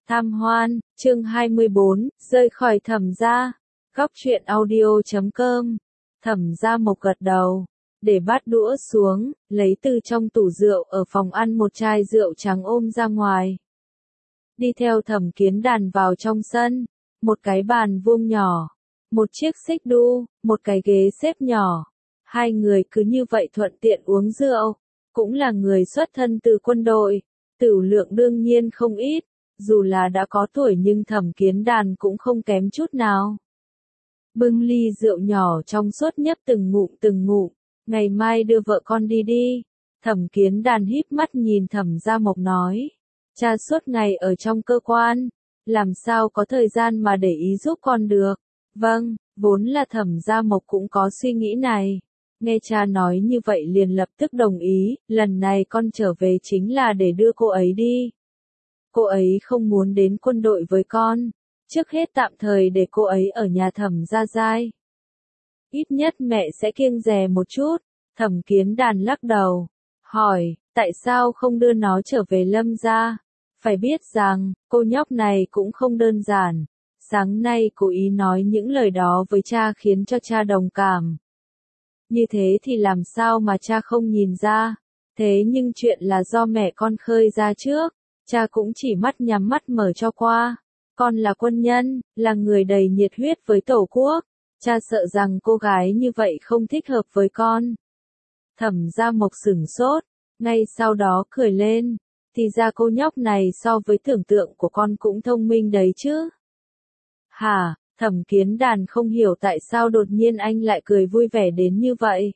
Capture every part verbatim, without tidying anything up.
Tham hoan, chương hai mươi bốn, rời khỏi Thẩm gia. Góc truyện audio chấm com. Thẩm Gia Mộc gật đầu, để bát đũa xuống, lấy từ trong tủ rượu ở phòng ăn một chai rượu trắng ôm ra ngoài. Đi theo Thẩm Kiến Đàn vào trong sân, một cái bàn vuông nhỏ, một chiếc xích đu, một cái ghế xếp nhỏ. Hai người cứ như vậy thuận tiện uống rượu, cũng là người xuất thân từ quân đội, tửu lượng đương nhiên không ít. Dù là đã có tuổi nhưng Thẩm Kiến Đàn cũng không kém chút nào. Bưng ly rượu nhỏ trong suốt nhấp từng ngụm từng ngụm, ngày mai đưa vợ con đi đi. Thẩm Kiến Đàn híp mắt nhìn Thẩm Gia Mộc nói, cha suốt ngày ở trong cơ quan, làm sao có thời gian mà để ý giúp con được. Vâng, vốn là Thẩm Gia Mộc cũng có suy nghĩ này. Nghe cha nói như vậy liền lập tức đồng ý, lần này con trở về chính là để đưa cô ấy đi. Cô ấy không muốn đến quân đội với con, trước hết tạm thời để cô ấy ở nhà Thẩm Gia Giai. Ít nhất mẹ sẽ kiêng dè một chút. Thẩm Kiến Đàn lắc đầu, hỏi, tại sao không đưa nó trở về Lâm gia? Phải biết rằng, cô nhóc này cũng không đơn giản. Sáng nay cố ý nói những lời đó với cha khiến cho cha đồng cảm. Như thế thì làm sao mà cha không nhìn ra? Thế nhưng chuyện là do mẹ con khơi ra trước. Cha cũng chỉ mắt nhắm mắt mở cho qua. Con là quân nhân, là người đầy nhiệt huyết với tổ quốc. Cha sợ rằng cô gái như vậy không thích hợp với con. Thẩm Gia Mộc sửng sốt, ngay sau đó cười lên. Thì ra cô nhóc này so với tưởng tượng của con cũng thông minh đấy chứ. Hả, Thẩm Kiến Đàn không hiểu tại sao đột nhiên anh lại cười vui vẻ đến như vậy.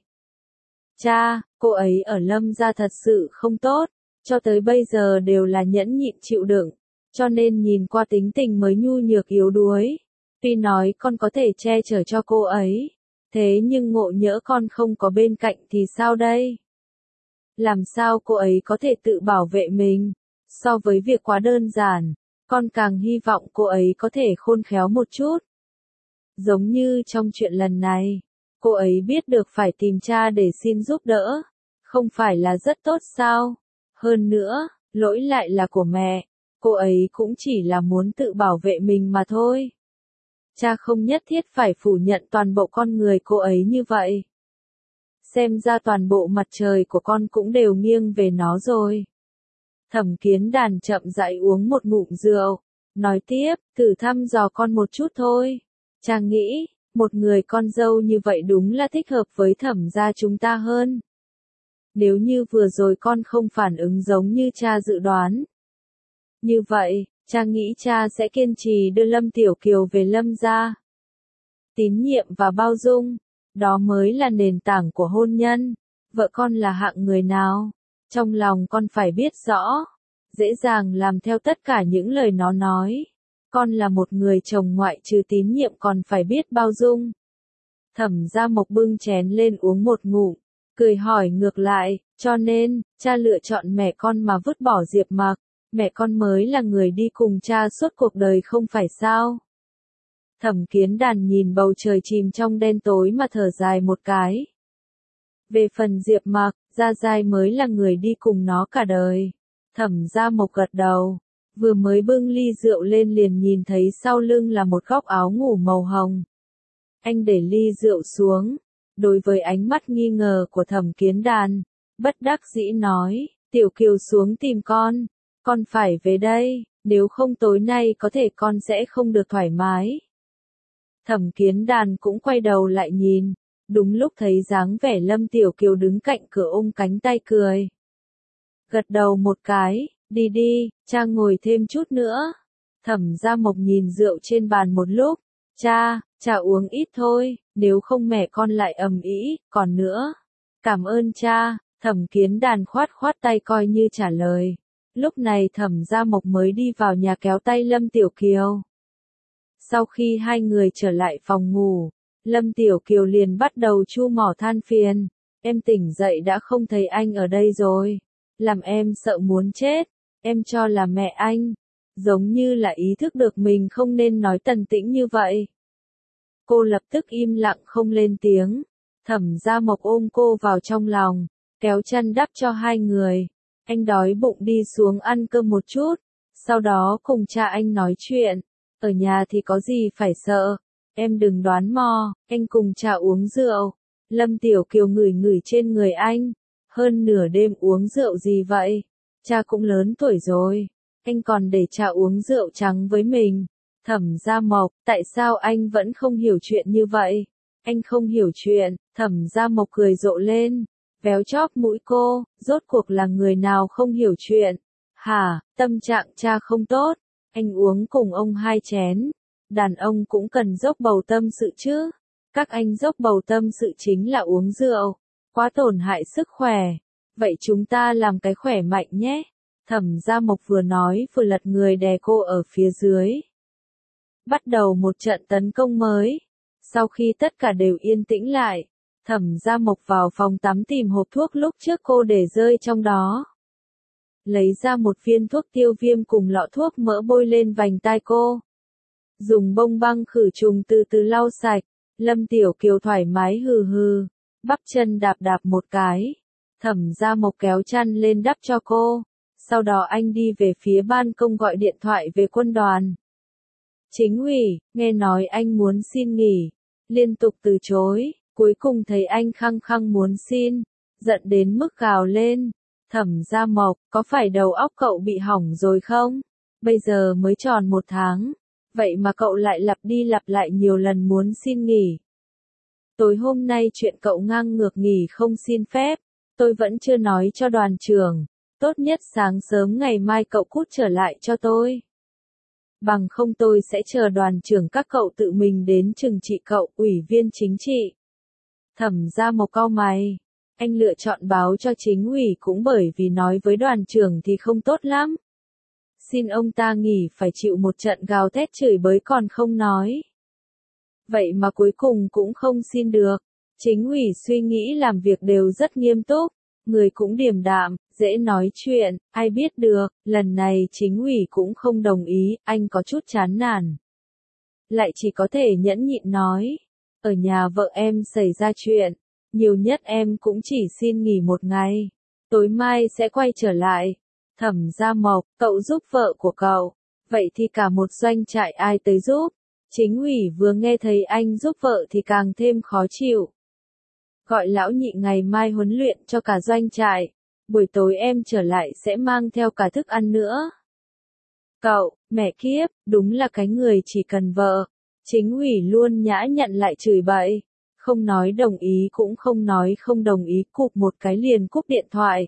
Cha, cô ấy ở Lâm gia thật sự không tốt. Cho tới bây giờ đều là nhẫn nhịn chịu đựng, cho nên nhìn qua tính tình mới nhu nhược yếu đuối. Tuy nói con có thể che chở cho cô ấy, thế nhưng ngộ nhỡ con không có bên cạnh thì sao đây? Làm sao cô ấy có thể tự bảo vệ mình? So với việc quá đơn giản, con càng hy vọng cô ấy có thể khôn khéo một chút. Giống như trong chuyện lần này, cô ấy biết được phải tìm cha để xin giúp đỡ, không phải là rất tốt sao? Hơn nữa, lỗi lại là của mẹ, cô ấy cũng chỉ là muốn tự bảo vệ mình mà thôi. Cha không nhất thiết phải phủ nhận toàn bộ con người cô ấy như vậy. Xem ra toàn bộ mặt trời của con cũng đều nghiêng về nó rồi. Thẩm Kiến Đàn chậm rãi uống một ngụm rượu, nói tiếp, thử thăm dò con một chút thôi. Cha nghĩ, một người con dâu như vậy đúng là thích hợp với Thẩm gia chúng ta hơn. Nếu như vừa rồi con không phản ứng giống như cha dự đoán. Như vậy, cha nghĩ cha sẽ kiên trì đưa Lâm Tiểu Kiều về Lâm gia. Tín nhiệm và bao dung, đó mới là nền tảng của hôn nhân. Vợ con là hạng người nào? Trong lòng con phải biết rõ. Dễ dàng làm theo tất cả những lời nó nói. Con là một người chồng ngoại trừ tín nhiệm còn phải biết bao dung. Thẩm Gia Mộc bưng chén lên uống một ngụm. Cười hỏi ngược lại, cho nên, cha lựa chọn mẹ con mà vứt bỏ Diệp Mặc, mẹ con mới là người đi cùng cha suốt cuộc đời không phải sao? Thẩm Kiến Đàn nhìn bầu trời chìm trong đen tối mà thở dài một cái. Về phần Diệp Mặc, Gia Giai mới là người đi cùng nó cả đời. Thẩm Gia Mộc gật đầu, vừa mới bưng ly rượu lên liền nhìn thấy sau lưng là một góc áo ngủ màu hồng. Anh để ly rượu xuống. Đối với ánh mắt nghi ngờ của Thẩm Kiến Đàn, bất đắc dĩ nói, Tiểu Kiều xuống tìm con, con phải về đây, nếu không tối nay có thể con sẽ không được thoải mái. Thẩm Kiến Đàn cũng quay đầu lại nhìn, đúng lúc thấy dáng vẻ Lâm Tiểu Kiều đứng cạnh cửa ôm cánh tay cười. Gật đầu một cái, đi đi, cha ngồi thêm chút nữa. Thẩm Gia Mộc nhìn rượu trên bàn một lúc, cha, cha uống ít thôi, nếu không mẹ con lại ầm ĩ, còn nữa. Cảm ơn cha, Thẩm Kiến Đàn khoát khoát tay coi như trả lời. Lúc này Thẩm Gia Mộc mới đi vào nhà kéo tay Lâm Tiểu Kiều. Sau khi hai người trở lại phòng ngủ, Lâm Tiểu Kiều liền bắt đầu chu mỏ than phiền. Em tỉnh dậy đã không thấy anh ở đây rồi. Làm em sợ muốn chết, em cho là mẹ anh. Giống như là ý thức được mình không nên nói tần tĩnh như vậy. Cô lập tức im lặng không lên tiếng. Thẩm Gia Mộc ôm cô vào trong lòng, kéo chăn đắp cho hai người. Anh đói bụng đi xuống ăn cơm một chút, sau đó cùng cha anh nói chuyện. Ở nhà thì có gì phải sợ, em đừng đoán mò, anh cùng cha uống rượu. Lâm Tiểu Kiều ngửi ngửi trên người anh, hơn nửa đêm uống rượu gì vậy? Cha cũng lớn tuổi rồi, anh còn để cha uống rượu trắng với mình. Thẩm Gia Mộc, tại sao anh vẫn không hiểu chuyện như vậy? Anh không hiểu chuyện, Thẩm Gia Mộc cười rộ lên, véo chóp mũi cô, rốt cuộc là người nào không hiểu chuyện? Hả, tâm trạng cha không tốt, anh uống cùng ông hai chén. Đàn ông cũng cần dốc bầu tâm sự chứ. Các anh dốc bầu tâm sự chính là uống rượu, quá tổn hại sức khỏe. Vậy chúng ta làm cái khỏe mạnh nhé. Thẩm Gia Mộc vừa nói vừa lật người đè cô ở phía dưới. Bắt đầu một trận tấn công mới. Sau khi tất cả đều yên tĩnh lại, Thẩm Gia Mộc vào phòng tắm tìm hộp thuốc lúc trước cô để rơi trong đó. Lấy ra một viên thuốc tiêu viêm cùng lọ thuốc mỡ bôi lên vành tai cô. Dùng bông băng khử trùng từ từ lau sạch. Lâm Tiểu Kiều thoải mái hừ hừ, bắp chân đạp đạp một cái. Thẩm Gia Mộc kéo chăn lên đắp cho cô. Sau đó anh đi về phía ban công gọi điện thoại về quân đoàn. Chính ủy, nghe nói anh muốn xin nghỉ, liên tục từ chối, cuối cùng thấy anh khăng khăng muốn xin, giận đến mức gào lên. Thẩm Gia Mộc, có phải đầu óc cậu bị hỏng rồi không? Bây giờ mới tròn một tháng, vậy mà cậu lại lặp đi lặp lại nhiều lần muốn xin nghỉ. Tối hôm nay chuyện cậu ngang ngược nghỉ không xin phép, tôi vẫn chưa nói cho đoàn trưởng, tốt nhất sáng sớm ngày mai cậu cút trở lại cho tôi. Bằng không tôi sẽ chờ đoàn trưởng các cậu tự mình đến trừng trị cậu, ủy viên chính trị. Thẩm Gia Mộc cau mày, anh lựa chọn báo cho chính ủy cũng bởi vì nói với đoàn trưởng thì không tốt lắm. Xin ông ta nghỉ phải chịu một trận gào thét chửi bới còn không nói. Vậy mà cuối cùng cũng không xin được. Chính ủy suy nghĩ làm việc đều rất nghiêm túc, người cũng điềm đạm, dễ nói chuyện, ai biết được, lần này chính ủy cũng không đồng ý, anh có chút chán nản. Lại chỉ có thể nhẫn nhịn nói, ở nhà vợ em xảy ra chuyện, nhiều nhất em cũng chỉ xin nghỉ một ngày, tối mai sẽ quay trở lại. Thẩm Gia Mộc, cậu giúp vợ của cậu, vậy thì cả một doanh trại ai tới giúp? Chính ủy vừa nghe thấy anh giúp vợ thì càng thêm khó chịu. Gọi lão nhị ngày mai huấn luyện cho cả doanh trại, buổi tối em trở lại sẽ mang theo cả thức ăn nữa. Cậu, mẹ kiếp, đúng là cái người chỉ cần vợ. Chính ủy luôn nhã nhặn lại chửi bậy, không nói đồng ý cũng không nói không đồng ý, cụp một cái liền cúp điện thoại.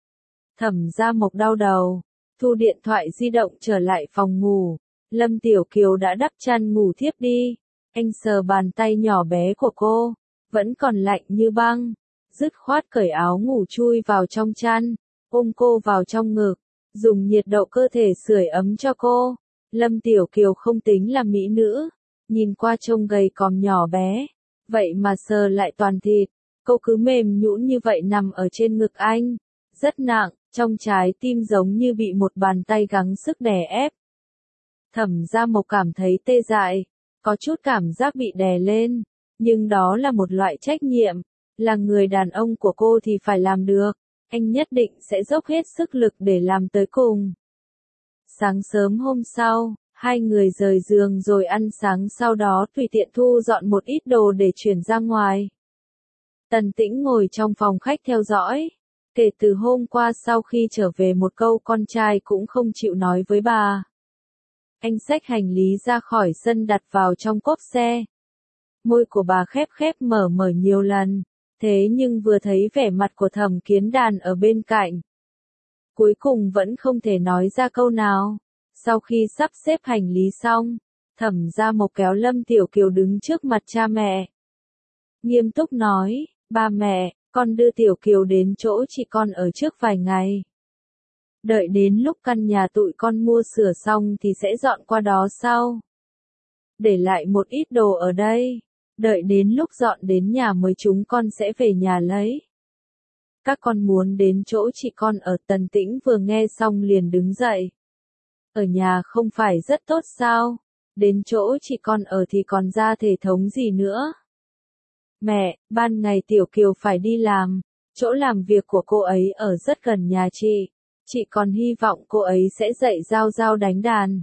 Thẩm Gia Mộc đau đầu, thu điện thoại di động trở lại phòng ngủ. Lâm Tiểu Kiều đã đắp chăn ngủ thiếp đi. Anh sờ bàn tay nhỏ bé của cô, vẫn còn lạnh như băng. Dứt khoát cởi áo ngủ chui vào trong chăn, ôm cô vào trong ngực, dùng nhiệt độ cơ thể sưởi ấm cho cô. Lâm Tiểu Kiều không tính là mỹ nữ, nhìn qua trông gầy còm nhỏ bé, vậy mà sờ lại toàn thịt. Cô cứ mềm nhũn như vậy nằm ở trên ngực anh, rất nặng, trong trái tim giống như bị một bàn tay gắng sức đè ép. Thẩm Gia Mộc cảm thấy tê dại, có chút cảm giác bị đè lên, nhưng đó là một loại trách nhiệm, là người đàn ông của cô thì phải làm được, anh nhất định sẽ dốc hết sức lực để làm tới cùng. Sáng sớm hôm sau, hai người rời giường rồi ăn sáng, sau đó tùy tiện thu dọn một ít đồ để chuyển ra ngoài. Tần Tĩnh ngồi trong phòng khách theo dõi, kể từ hôm qua sau khi trở về một câu con trai cũng không chịu nói với bà. Anh xách hành lý ra khỏi sân đặt vào trong cốp xe. Môi của bà khép khép mở mở nhiều lần, thế nhưng vừa thấy vẻ mặt của Thẩm Kiến Đàn ở bên cạnh, cuối cùng vẫn không thể nói ra câu nào. Sau khi sắp xếp hành lý xong, Thẩm Gia Mộc kéo Lâm Tiểu Kiều đứng trước mặt cha mẹ. Nghiêm túc nói, ba mẹ, con đưa Tiểu Kiều đến chỗ chị con ở trước vài ngày. Đợi đến lúc căn nhà tụi con mua sửa xong thì sẽ dọn qua đó sau. Để lại một ít đồ ở đây. Đợi đến lúc dọn đến nhà mới chúng con sẽ về nhà lấy. Các con muốn đến chỗ chị con ở. Tần Tĩnh vừa nghe xong liền đứng dậy. Ở nhà không phải rất tốt sao? Đến chỗ chị con ở thì còn ra thể thống gì nữa? Mẹ, ban ngày Tiểu Kiều phải đi làm. Chỗ làm việc của cô ấy ở rất gần nhà chị. Chị còn hy vọng cô ấy sẽ dạy Giao Giao đánh đàn.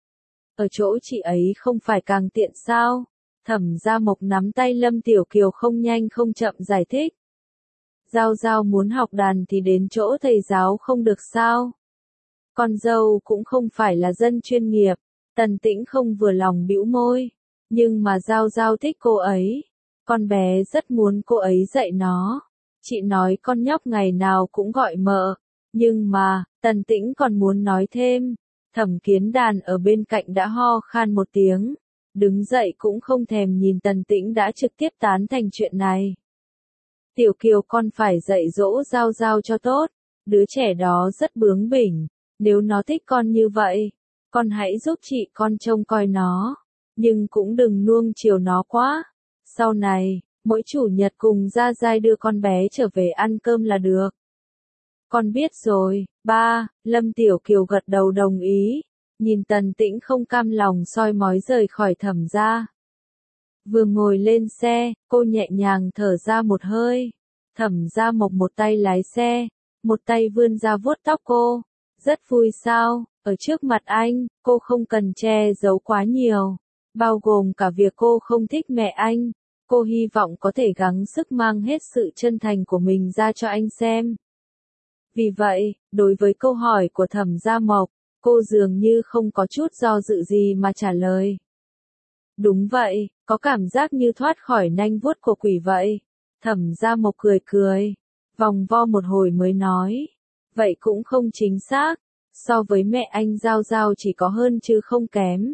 Ở chỗ chị ấy không phải càng tiện sao? Thẩm Gia Mộc nắm tay Lâm Tiểu Kiều không nhanh không chậm giải thích. Giao Giao muốn học đàn thì đến chỗ thầy giáo không được sao? Con dâu cũng không phải là dân chuyên nghiệp. Tần Tĩnh không vừa lòng bĩu môi. Nhưng mà Giao Giao thích cô ấy. Con bé rất muốn cô ấy dạy nó. Chị nói con nhóc ngày nào cũng gọi mợ. Nhưng mà, Tần Tĩnh còn muốn nói thêm. Thẩm Kiến Đàn ở bên cạnh đã ho khan một tiếng. Đứng dậy cũng không thèm nhìn Tần Tĩnh đã trực tiếp tán thành chuyện này. Tiểu Kiều con phải dạy dỗ Giao Giao cho tốt. Đứa trẻ đó rất bướng bỉnh. Nếu nó thích con như vậy, con hãy giúp chị con trông coi nó. Nhưng cũng đừng nuông chiều nó quá. Sau này, mỗi chủ nhật cùng Gia Giai đưa con bé trở về ăn cơm là được. Con biết rồi, ba. Lâm Tiểu Kiều gật đầu đồng ý. Nhìn Tần Tĩnh không cam lòng soi mói rời khỏi Thẩm gia. Vừa ngồi lên xe, cô nhẹ nhàng thở ra một hơi. Thẩm Gia Mộc một tay lái xe, một tay vươn ra vuốt tóc cô. Rất vui sao, ở trước mặt anh, cô không cần che giấu quá nhiều. Bao gồm cả việc cô không thích mẹ anh. Cô hy vọng có thể gắng sức mang hết sự chân thành của mình ra cho anh xem. Vì vậy, đối với câu hỏi của Thẩm Gia Mộc, cô dường như không có chút do dự gì mà trả lời. Đúng vậy, có cảm giác như thoát khỏi nanh vuốt của quỷ vậy. Thẩm Gia Mộc cười cười, vòng vo một hồi mới nói. Vậy cũng không chính xác, so với mẹ anh Giao Giao chỉ có hơn chứ không kém.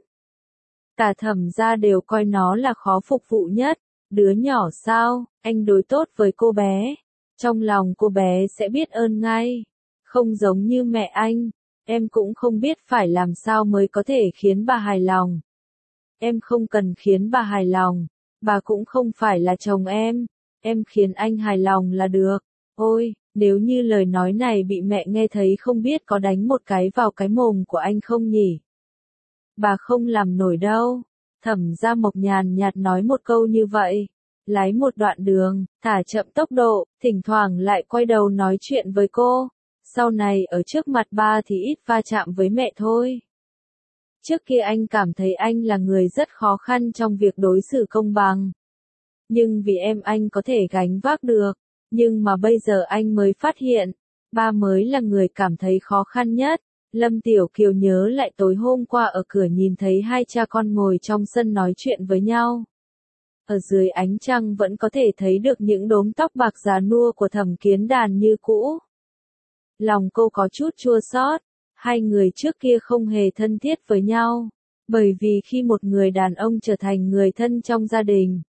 Cả Thẩm gia đều coi nó là khó phục vụ nhất. Đứa nhỏ sao, anh đối tốt với cô bé. Trong lòng cô bé sẽ biết ơn ngay. Không giống như mẹ anh, em cũng không biết phải làm sao mới có thể khiến bà hài lòng. Em không cần khiến bà hài lòng, bà cũng không phải là chồng em. Em khiến anh hài lòng là được. Ôi, nếu như lời nói này bị mẹ nghe thấy không biết có đánh một cái vào cái mồm của anh không nhỉ? Bà không làm nổi đâu. Thẩm Gia Mộc nhàn nhạt nói một câu như vậy. Lái một đoạn đường, thả chậm tốc độ, thỉnh thoảng lại quay đầu nói chuyện với cô. Sau này ở trước mặt ba thì ít va chạm với mẹ thôi. Trước kia anh cảm thấy anh là người rất khó khăn trong việc đối xử công bằng. Nhưng vì em anh có thể gánh vác được. Nhưng mà bây giờ anh mới phát hiện, ba mới là người cảm thấy khó khăn nhất. Lâm Tiểu Kiều nhớ lại tối hôm qua ở cửa nhìn thấy hai cha con ngồi trong sân nói chuyện với nhau. Ở dưới ánh trăng vẫn có thể thấy được những đốm tóc bạc già nua của Thẩm Kiến Đàn như cũ. Lòng cô có chút chua xót, hai người trước kia không hề thân thiết với nhau, bởi vì khi một người đàn ông trở thành người thân trong gia đình,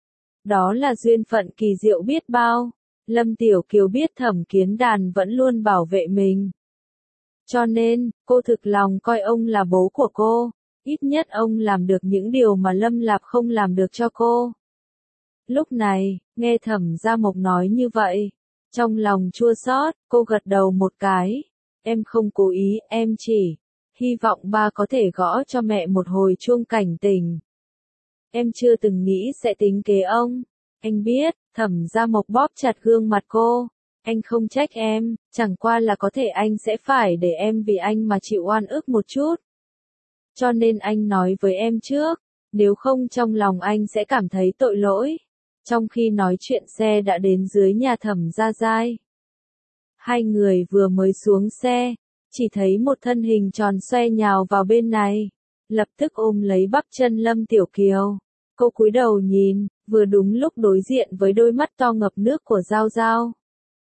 đó là duyên phận kỳ diệu biết bao. Lâm Tiểu Kiều biết Thẩm Kiến Đàn vẫn luôn bảo vệ mình. Cho nên, cô thực lòng coi ông là bố của cô. Ít nhất ông làm được những điều mà Lâm Lạp không làm được cho cô. Lúc này, nghe Thẩm Gia Mộc nói như vậy, trong lòng chua xót, cô gật đầu một cái. Em không cố ý, em chỉ hy vọng ba có thể gõ cho mẹ một hồi chuông cảnh tỉnh. Em chưa từng nghĩ sẽ tính kế ông. Anh biết. Thẩm Gia Mộc bóp chặt gương mặt cô. Anh không trách em, chẳng qua là có thể anh sẽ phải để em vì anh mà chịu oan ức một chút. Cho nên anh nói với em trước, nếu không trong lòng anh sẽ cảm thấy tội lỗi. Trong khi nói chuyện xe đã đến dưới nhà Thẩm Gia Giai. Hai người vừa mới xuống xe, chỉ thấy một thân hình tròn xoe nhào vào bên này. Lập tức ôm lấy bắp chân Lâm Tiểu Kiều. Cô cúi đầu nhìn, vừa đúng lúc đối diện với đôi mắt to ngập nước của Giao Giao.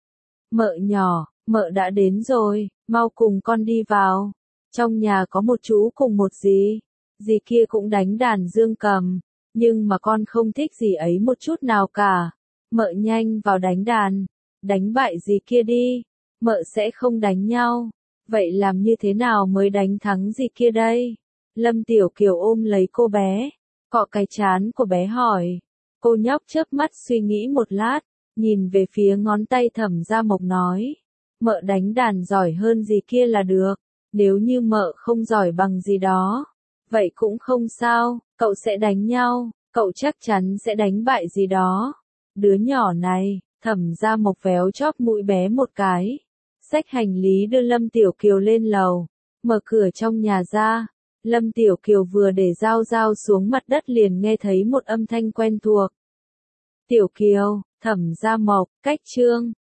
Mợ nhỏ, mợ đã đến rồi, mau cùng con đi vào. Trong nhà có một chú cùng một dì, dì kia cũng đánh đàn dương cầm, nhưng mà con không thích dì ấy một chút nào cả. Mợ nhanh vào đánh đàn, đánh bại dì kia đi, mợ sẽ không đánh nhau. Vậy làm như thế nào mới đánh thắng dì kia đây? Lâm Tiểu Kiều ôm lấy cô bé, cọ cái trán của bé hỏi. Cô nhóc chớp mắt suy nghĩ một lát, nhìn về phía ngón tay Thẩm Gia Mộc nói. Mợ đánh đàn giỏi hơn dì kia là được, nếu như mợ không giỏi bằng gì đó, vậy cũng không sao, cậu sẽ đánh nhau, cậu chắc chắn sẽ đánh bại gì đó. Đứa nhỏ này, Thẩm Gia Mộc véo chóp mũi bé một cái. Xách hành lý đưa Lâm Tiểu Kiều lên lầu, mở cửa trong nhà ra. Lâm Tiểu Kiều vừa để dao dao xuống mặt đất liền nghe thấy một âm thanh quen thuộc. Tiểu Kiều, Thẩm Gia Mộc, cách Trương.